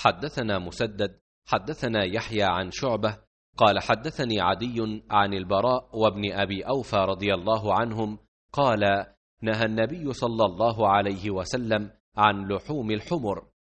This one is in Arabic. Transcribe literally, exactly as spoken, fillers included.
حدثنا مسدد حدثنا يحيى عن شعبة قال حدثني عدي عن البراء وابن أبي أوفى رضي الله عنهم قال: نهى النبي صلى الله عليه وسلم عن لحوم الحمر،